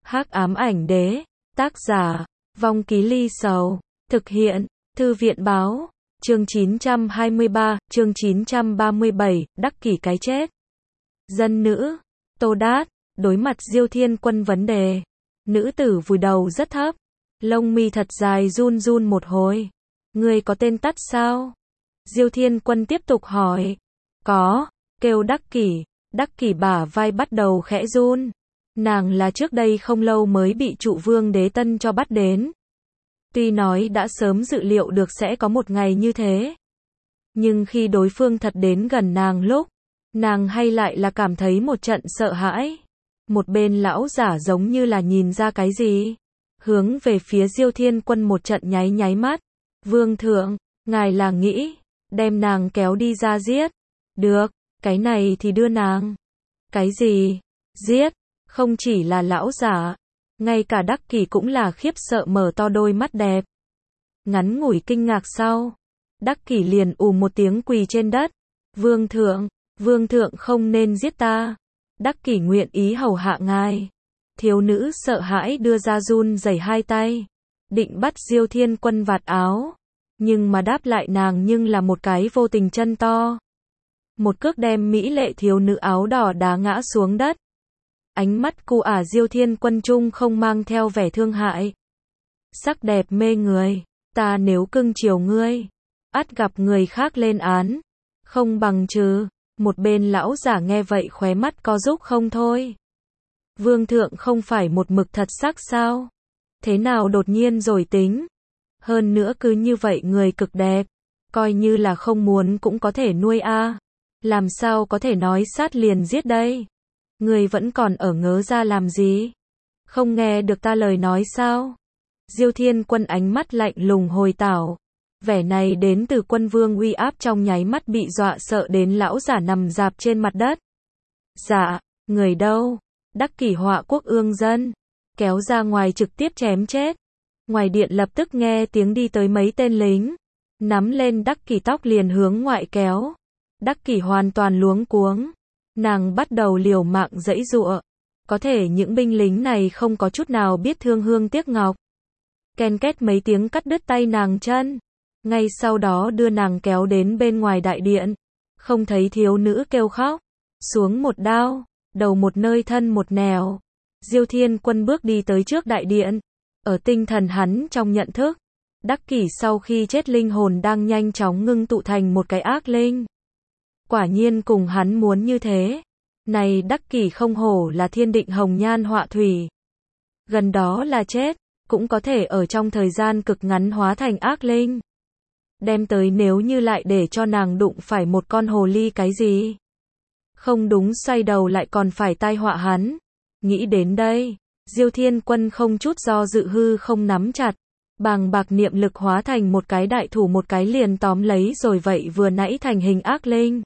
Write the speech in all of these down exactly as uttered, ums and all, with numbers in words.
Hắc ám ảnh đế, tác giả, Vong Ký Ly Sầu, thực hiện, Thư viện báo, chương chín trăm hai mươi ba, chương chín trăm ba mươi bảy, Đắc Kỷ cái chết. Dân nữ, Tô Đát, đối mặt Diêu Thiên Quân vấn đề. Nữ tử vùi đầu rất thấp, lông mi thật dài run run một hồi. Ngươi có tên tắt sao? Diêu Thiên Quân tiếp tục hỏi. Có, kêu Đắc Kỷ. Đắc Kỷ bả vai bắt đầu khẽ run. Nàng là trước đây không lâu mới bị Trụ Vương Đế Tân cho bắt đến. Tuy nói đã sớm dự liệu được sẽ có một ngày như thế. Nhưng khi đối phương thật đến gần nàng lúc, nàng hay lại là cảm thấy một trận sợ hãi. Một bên lão giả giống như là nhìn ra cái gì. Hướng về phía Diêu Thiên Quân một trận nháy nháy mắt. Vương thượng, ngài là nghĩ, đem nàng kéo đi ra giết. Được, cái này thì đưa nàng. Cái gì? Giết? Không chỉ là lão giả, ngay cả Đắc Kỷ cũng là khiếp sợ mở to đôi mắt đẹp. Ngắn ngủi kinh ngạc sau, Đắc Kỷ liền ù một tiếng quỳ trên đất. Vương thượng, vương thượng không nên giết ta. Đắc Kỷ nguyện ý hầu hạ ngài. Thiếu nữ sợ hãi đưa ra run rẩy hai tay, định bắt Diêu Thiên Quân vạt áo, nhưng mà đáp lại nàng nhưng là một cái vô tình chân to. Một cước đem mỹ lệ thiếu nữ áo đỏ đá ngã xuống đất. Ánh mắt cu ả Diêu Thiên Quân trung không mang theo vẻ thương hại. Sắc đẹp mê người, ta nếu cưng chiều ngươi, ắt gặp người khác lên án, không bằng trừ. Một bên lão giả nghe vậy khóe mắt co rúm không thôi. Vương thượng không phải một mực thật sắc sao? Thế nào đột nhiên rồi tính? Hơn nữa cứ như vậy người cực đẹp, coi như là không muốn cũng có thể nuôi a. À. Làm sao có thể nói sát liền giết đây? Người vẫn còn ở ngớ ra làm gì? Không nghe được ta lời nói sao? Diêu Thiên Quân ánh mắt lạnh lùng hồi tảo. Vẻ này đến từ quân vương uy áp trong nháy mắt bị dọa sợ đến lão giả nằm rạp trên mặt đất. Dạ, người đâu? Đắc Kỷ Họa quốc ương dân. Kéo ra ngoài trực tiếp chém chết. Ngoài điện lập tức nghe tiếng đi tới mấy tên lính. Nắm lên Đắc Kỷ tóc liền hướng ngoại kéo. Đắc Kỷ hoàn toàn luống cuống. Nàng bắt đầu liều mạng giãy giụa. Có thể những binh lính này không có chút nào biết thương hương tiếc ngọc. Ken két mấy tiếng cắt đứt tay nàng chân. Ngay sau đó đưa nàng kéo đến bên ngoài đại điện. Không thấy thiếu nữ kêu khóc. Xuống một đao, đầu một nơi thân một nẻo. Diêu Thiên Quân bước đi tới trước đại điện. Ở tinh thần hắn trong nhận thức, Đắc Kỷ sau khi chết linh hồn đang nhanh chóng ngưng tụ thành một cái ác linh. Quả nhiên cùng hắn muốn như thế. Này Đắc Kỷ không hổ là thiên định hồng nhan họa thủy. Gần đó là chết, cũng có thể ở trong thời gian cực ngắn hóa thành ác linh. Đem tới nếu như lại để cho nàng đụng phải một con hồ ly cái gì. Không đúng xoay đầu lại còn phải tai họa hắn. Nghĩ đến đây, Diêu Thiên Quân không chút do dự hư không nắm chặt. Bàng bạc niệm lực hóa thành một cái đại thủ một cái liền tóm lấy rồi vậy vừa nãy thành hình ác linh.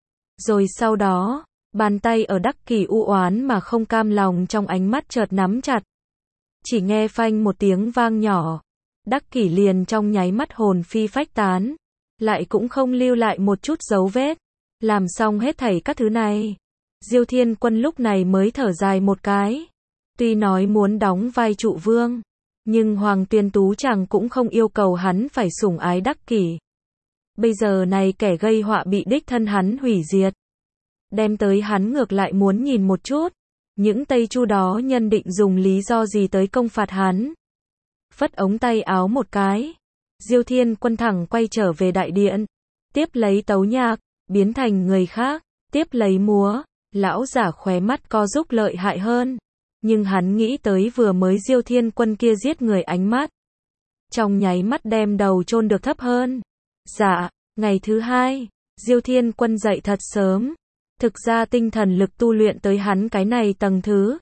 Rồi sau đó, bàn tay ở Đắc Kỷ u oán mà không cam lòng trong ánh mắt chợt nắm chặt. Chỉ nghe phanh một tiếng vang nhỏ. Đắc Kỷ liền trong nháy mắt hồn phi phách tán. Lại cũng không lưu lại một chút dấu vết. Làm xong hết thảy các thứ này. Diêu Thiên Quân lúc này mới thở dài một cái. Tuy nói muốn đóng vai Trụ Vương. Nhưng Hoàng Tuyên Tú chàng cũng không yêu cầu hắn phải sủng ái Đắc Kỷ. Bây giờ này kẻ gây họa bị đích thân hắn hủy diệt. Đem tới hắn ngược lại muốn nhìn một chút. Những Tây Chu đó nhân định dùng lý do gì tới công phạt hắn. Phất ống tay áo một cái. Diêu Thiên Quân thẳng quay trở về đại điện. Tiếp lấy tấu nhạc, biến thành người khác. Tiếp lấy múa, lão giả khóe mắt co rúm lợi hại hơn. Nhưng hắn nghĩ tới vừa mới Diêu Thiên Quân kia giết người ánh mắt. Trong nháy mắt đem đầu chôn được thấp hơn. Dạ, ngày thứ hai, Diêu Thiên Quân dậy thật sớm. Thực ra tinh thần lực tu luyện tới hắn cái này tầng thứ.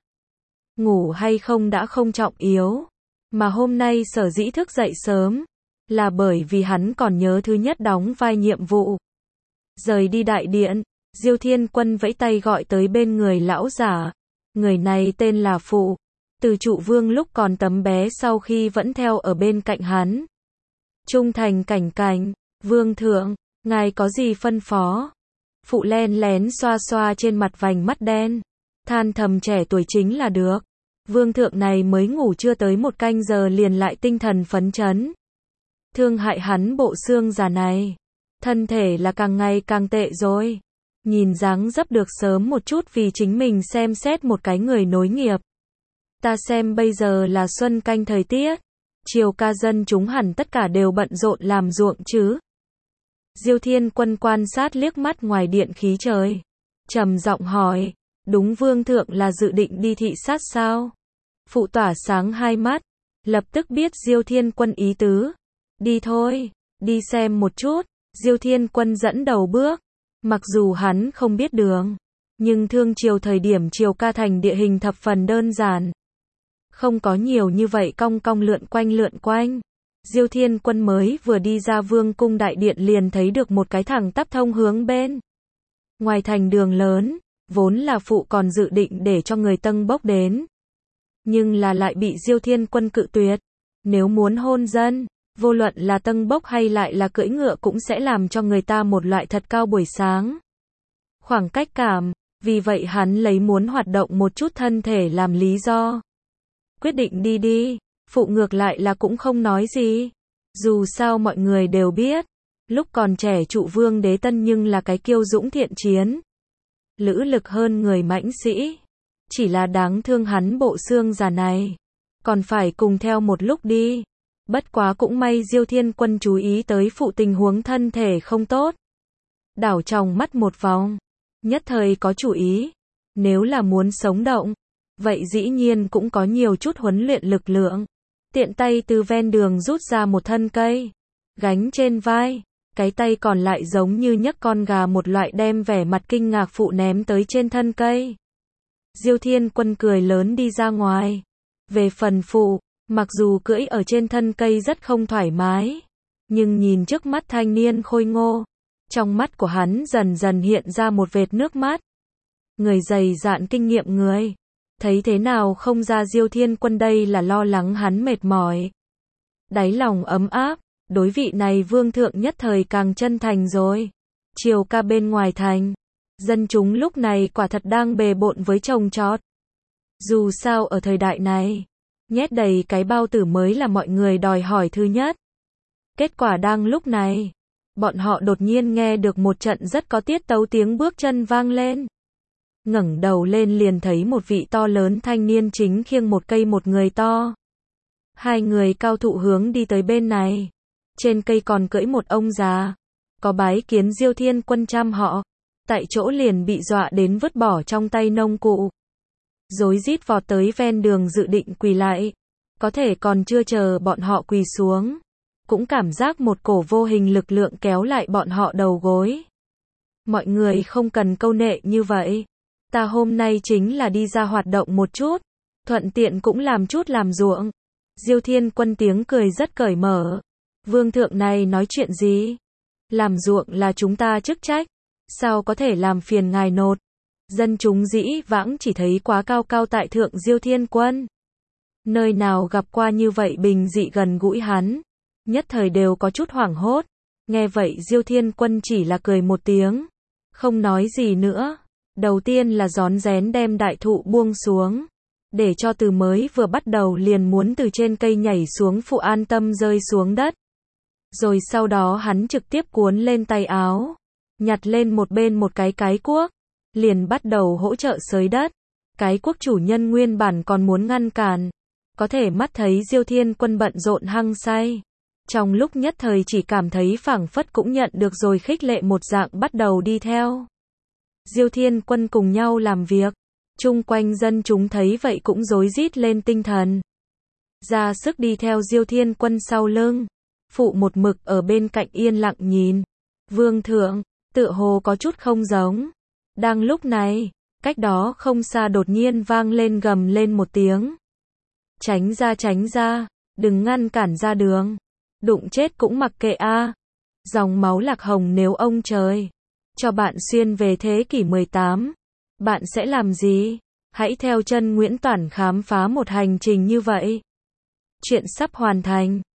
Ngủ hay không đã không trọng yếu. Mà hôm nay sở dĩ thức dậy sớm. Là bởi vì hắn còn nhớ thứ nhất đóng vai nhiệm vụ. Rời đi đại điện, Diêu Thiên Quân vẫy tay gọi tới bên người lão giả. Người này tên là Phụ. Từ Trụ Vương lúc còn tấm bé sau khi vẫn theo ở bên cạnh hắn. Trung thành cảnh cảnh, Vương thượng, ngài có gì phân phó? Phụ len lén xoa xoa trên mặt vành mắt đen. Than thầm trẻ tuổi chính là được. Vương thượng này mới ngủ chưa tới một canh giờ liền lại tinh thần phấn chấn. Thương hại hắn bộ xương già này. Thân thể là càng ngày càng tệ rồi. Nhìn dáng dấp được sớm một chút vì chính mình xem xét một cái người nối nghiệp. Ta xem bây giờ là xuân canh thời tiết. Triều ca dân chúng hẳn tất cả đều bận rộn làm ruộng chứ. Diêu Thiên Quân quan sát liếc mắt ngoài điện khí trời. Trầm giọng hỏi, đúng vương thượng là dự định đi thị sát sao? Phụ tỏa sáng hai mắt, lập tức biết Diêu Thiên Quân ý tứ. Đi thôi, đi xem một chút. Diêu Thiên Quân dẫn đầu bước. Mặc dù hắn không biết đường, nhưng thương triều thời điểm Triều ca thành địa hình thập phần đơn giản. Không có nhiều như vậy cong cong lượn quanh lượn quanh. Diêu Thiên Quân mới vừa đi ra vương cung đại điện liền thấy được một cái thẳng tắp thông hướng bên ngoài thành đường lớn, vốn là phụ còn dự định để cho người Tân Bốc đến. Nhưng là lại bị Diêu Thiên Quân cự tuyệt. Nếu muốn hôn dân, vô luận là Tân Bốc hay lại là cưỡi ngựa cũng sẽ làm cho người ta một loại thật cao buổi sáng. Khoảng cách cảm, vì vậy hắn lấy muốn hoạt động một chút thân thể làm lý do. Quyết định đi đi, phụ ngược lại là cũng không nói gì. Dù sao mọi người đều biết, lúc còn trẻ trụ vương đế Tân nhưng là cái kiêu dũng thiện chiến. Lữ lực hơn người mãnh sĩ. Chỉ là đáng thương hắn bộ xương già này. Còn phải cùng theo một lúc đi. Bất quá cũng may Diêu Thiên Quân chú ý tới phụ tình huống thân thể không tốt. Đảo tròng mắt một vòng. Nhất thời có chủ ý. Nếu là muốn sống động, vậy dĩ nhiên cũng có nhiều chút huấn luyện lực lượng. Tiện tay từ ven đường rút ra một thân cây. Gánh trên vai. Cái tay còn lại giống như nhấc con gà một loại đem vẻ mặt kinh ngạc phụ ném tới trên thân cây. Diêu Thiên Quân cười lớn đi ra ngoài. Về phần phụ, mặc dù cưỡi ở trên thân cây rất không thoải mái, nhưng nhìn trước mắt thanh niên khôi ngô, trong mắt của hắn dần dần hiện ra một vệt nước mắt. Người dày dạn kinh nghiệm người, thấy thế nào không ra Diêu Thiên Quân đây là lo lắng hắn mệt mỏi. Đáy lòng ấm áp, đối vị này vương thượng nhất thời càng chân thành rồi. Triều ca bên ngoài thành, dân chúng lúc này quả thật đang bề bộn với trồng trọt. Dù sao ở thời đại này, nhét đầy cái bao tử mới là mọi người đòi hỏi thứ nhất. Kết quả đang lúc này, bọn họ đột nhiên nghe được một trận rất có tiết tấu tiếng bước chân vang lên. Ngẩng đầu lên liền thấy một vị to lớn thanh niên chính khiêng một cây một người to. Hai người cao thụ hướng đi tới bên này. Trên cây còn cưỡi một ông già. Có bái kiến Diêu Thiên Quân trăm họ. Tại chỗ liền bị dọa đến vứt bỏ trong tay nông cụ. Rối rít vọt tới ven đường dự định quỳ lại. Có thể còn chưa chờ bọn họ quỳ xuống. Cũng cảm giác một cổ vô hình lực lượng kéo lại bọn họ đầu gối. Mọi người không cần câu nệ như vậy. Ta hôm nay chính là đi ra hoạt động một chút. Thuận tiện cũng làm chút làm ruộng. Diêu Thiên Quân tiếng cười rất cởi mở. Vương thượng này nói chuyện gì? Làm ruộng là chúng ta chức trách. Sao có thể làm phiền ngài nột? Dân chúng dĩ vãng chỉ thấy quá cao cao tại thượng Diêu Thiên Quân. Nơi nào gặp qua như vậy bình dị gần gũi hắn. Nhất thời đều có chút hoảng hốt. Nghe vậy Diêu Thiên Quân chỉ là cười một tiếng. Không nói gì nữa. Đầu tiên là rón rén đem đại thụ buông xuống. Để cho từ mới vừa bắt đầu liền muốn từ trên cây nhảy xuống phụ an tâm rơi xuống đất. Rồi sau đó hắn trực tiếp cuốn lên tay áo. Nhặt lên một bên một cái cái cuốc. Liền bắt đầu hỗ trợ xới đất. Cái cuốc chủ nhân nguyên bản còn muốn ngăn cản. Có thể mắt thấy Diêu Thiên Quân bận rộn hăng say. Trong lúc nhất thời chỉ cảm thấy phảng phất cũng nhận được rồi khích lệ một dạng bắt đầu đi theo. Diêu Thiên Quân cùng nhau làm việc. Chung quanh dân chúng thấy vậy cũng rối rít lên tinh thần. Ra sức đi theo Diêu Thiên Quân sau lưng. Phụ một mực ở bên cạnh yên lặng nhìn. Vương thượng, tựa hồ có chút không giống. Đang lúc này, cách đó không xa đột nhiên vang lên gầm lên một tiếng. Tránh ra tránh ra, đừng ngăn cản ra đường. Đụng chết cũng mặc kệ a. Dòng máu lạc hồng nếu ông trời cho bạn xuyên về thế kỷ mười tám, bạn sẽ làm gì? Hãy theo chân Nguyễn Toản khám phá một hành trình như vậy. Chuyện sắp hoàn thành.